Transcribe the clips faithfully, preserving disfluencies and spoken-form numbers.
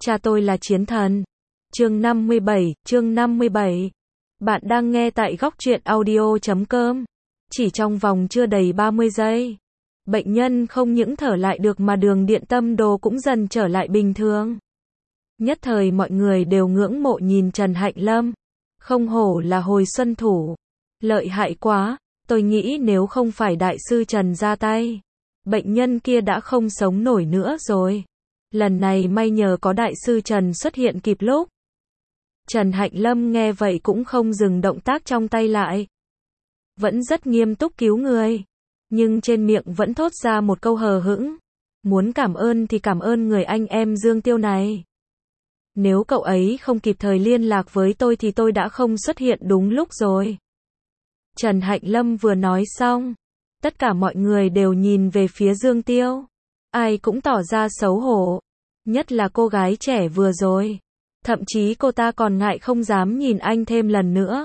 Cha tôi là chiến thần. Chương năm mươi bảy, chương năm mươi bảy. Bạn đang nghe tại góc truyện audio chấm com. Chỉ trong vòng chưa đầy ba mươi giây, bệnh nhân không những thở lại được mà đường điện tâm đồ cũng dần trở lại bình thường. Nhất thời mọi người đều ngưỡng mộ nhìn Trần Hạnh Lâm. Không hổ là hồi xuân thủ. Lợi hại quá, tôi nghĩ nếu không phải đại sư Trần ra tay, bệnh nhân kia đã không sống nổi nữa rồi. Lần này may nhờ có đại sư Trần xuất hiện kịp lúc. Trần Hạnh Lâm nghe vậy cũng không dừng động tác trong tay lại. Vẫn rất nghiêm túc cứu người. Nhưng trên miệng vẫn thốt ra một câu hờ hững. Muốn cảm ơn thì cảm ơn người anh em Dương Tiêu này. Nếu cậu ấy không kịp thời liên lạc với tôi thì tôi đã không xuất hiện đúng lúc rồi. Trần Hạnh Lâm vừa nói xong, tất cả mọi người đều nhìn về phía Dương Tiêu. Ai cũng tỏ ra xấu hổ. Nhất là cô gái trẻ vừa rồi. Thậm chí cô ta còn ngại không dám nhìn anh thêm lần nữa.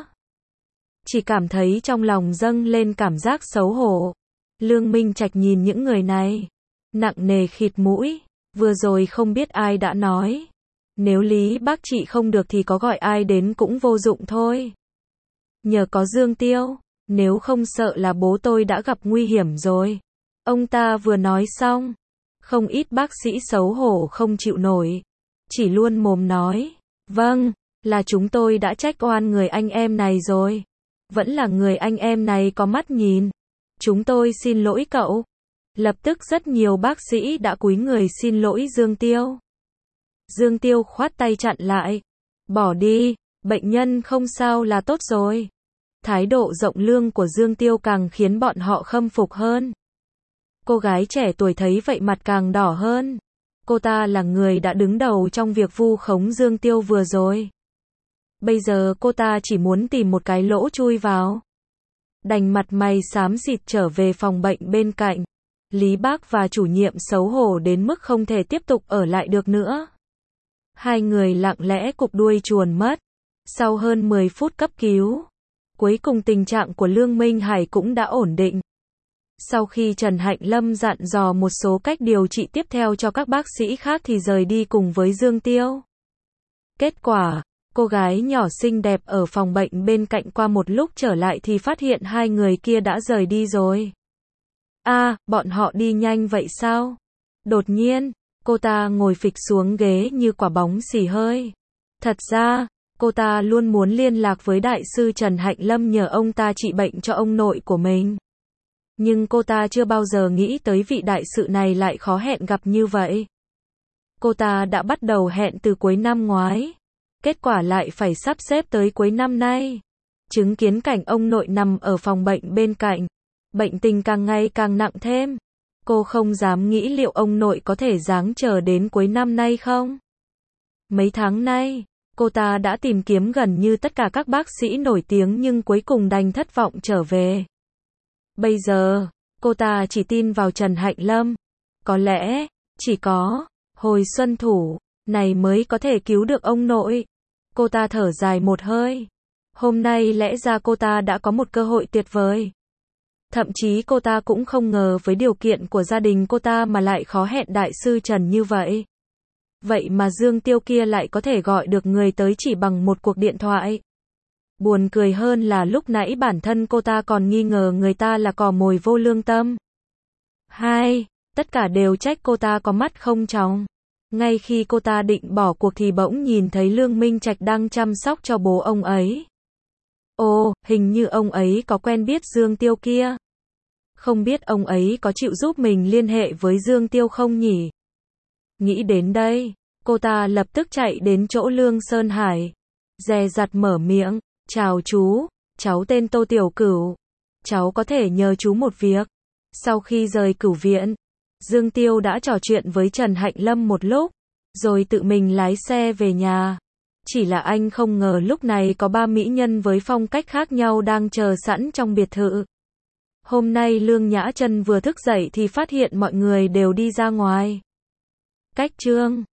Chỉ cảm thấy trong lòng dâng lên cảm giác xấu hổ. Lương Minh Trạch nhìn những người này, nặng nề khịt mũi. Vừa rồi không biết ai đã nói, nếu Lý bác trị không được thì có gọi ai đến cũng vô dụng thôi. Nhờ có Dương Tiêu, nếu không sợ là bố tôi đã gặp nguy hiểm rồi. Ông ta vừa nói xong, không ít bác sĩ xấu hổ không chịu nổi, chỉ luôn mồm nói, vâng, là chúng tôi đã trách oan người anh em này rồi. Vẫn là người anh em này có mắt nhìn. Chúng tôi xin lỗi cậu. Lập tức rất nhiều bác sĩ đã cúi người xin lỗi Dương Tiêu. Dương Tiêu khoát tay chặn lại. Bỏ đi, bệnh nhân không sao là tốt rồi. Thái độ rộng lượng của Dương Tiêu càng khiến bọn họ khâm phục hơn. Cô gái trẻ tuổi thấy vậy mặt càng đỏ hơn. Cô ta là người đã đứng đầu trong việc vu khống Dương Tiêu vừa rồi. Bây giờ cô ta chỉ muốn tìm một cái lỗ chui vào. Đành mặt mày xám xịt trở về phòng bệnh bên cạnh. Lý Bác và chủ nhiệm xấu hổ đến mức không thể tiếp tục ở lại được nữa. Hai người lặng lẽ cụp đuôi chuồn mất. Sau hơn mười phút cấp cứu, cuối cùng tình trạng của Lương Minh Hải cũng đã ổn định. Sau khi Trần Hạnh Lâm dặn dò một số cách điều trị tiếp theo cho các bác sĩ khác thì rời đi cùng với Dương Tiêu. Kết quả, cô gái nhỏ xinh đẹp ở phòng bệnh bên cạnh qua một lúc trở lại thì phát hiện hai người kia đã rời đi rồi. A, à, bọn họ đi nhanh vậy sao? Đột nhiên, cô ta ngồi phịch xuống ghế như quả bóng xì hơi. Thật ra, cô ta luôn muốn liên lạc với đại sư Trần Hạnh Lâm nhờ ông ta trị bệnh cho ông nội của mình. Nhưng cô ta chưa bao giờ nghĩ tới vị đại sự này lại khó hẹn gặp như vậy. Cô ta đã bắt đầu hẹn từ cuối năm ngoái. Kết quả lại phải sắp xếp tới cuối năm nay. Chứng kiến cảnh ông nội nằm ở phòng bệnh bên cạnh. Bệnh tình càng ngày càng nặng thêm. Cô không dám nghĩ liệu ông nội có thể giáng chờ đến cuối năm nay không. Mấy tháng nay, cô ta đã tìm kiếm gần như tất cả các bác sĩ nổi tiếng nhưng cuối cùng đành thất vọng trở về. Bây giờ, cô ta chỉ tin vào Trần Hạnh Lâm. Có lẽ, chỉ có hồi xuân thủ này mới có thể cứu được ông nội. Cô ta thở dài một hơi. Hôm nay lẽ ra cô ta đã có một cơ hội tuyệt vời. Thậm chí cô ta cũng không ngờ với điều kiện của gia đình cô ta mà lại khó hẹn đại sư Trần như vậy. Vậy mà Dương Tiêu kia lại có thể gọi được người tới chỉ bằng một cuộc điện thoại. Buồn cười hơn là lúc nãy bản thân cô ta còn nghi ngờ người ta là cò mồi vô lương tâm. Hai, tất cả đều trách cô ta có mắt không tròng. Ngay khi cô ta định bỏ cuộc thì bỗng nhìn thấy Lương Minh Trạch đang chăm sóc cho bố ông ấy. Ồ, hình như ông ấy có quen biết Dương Tiêu kia. Không biết ông ấy có chịu giúp mình liên hệ với Dương Tiêu không nhỉ? Nghĩ đến đây, cô ta lập tức chạy đến chỗ Lương Sơn Hải. Dè dặt mở miệng, chào chú, cháu tên Tô Tiểu Cửu. Cháu có thể nhờ chú một việc. Sau khi rời cửu viện, Dương Tiêu đã trò chuyện với Trần Hạnh Lâm một lúc, rồi tự mình lái xe về nhà. Chỉ là anh không ngờ lúc này có ba mỹ nhân với phong cách khác nhau đang chờ sẵn trong biệt thự. Hôm nay Lương Nhã Trân vừa thức dậy thì phát hiện mọi người đều đi ra ngoài. Cách chương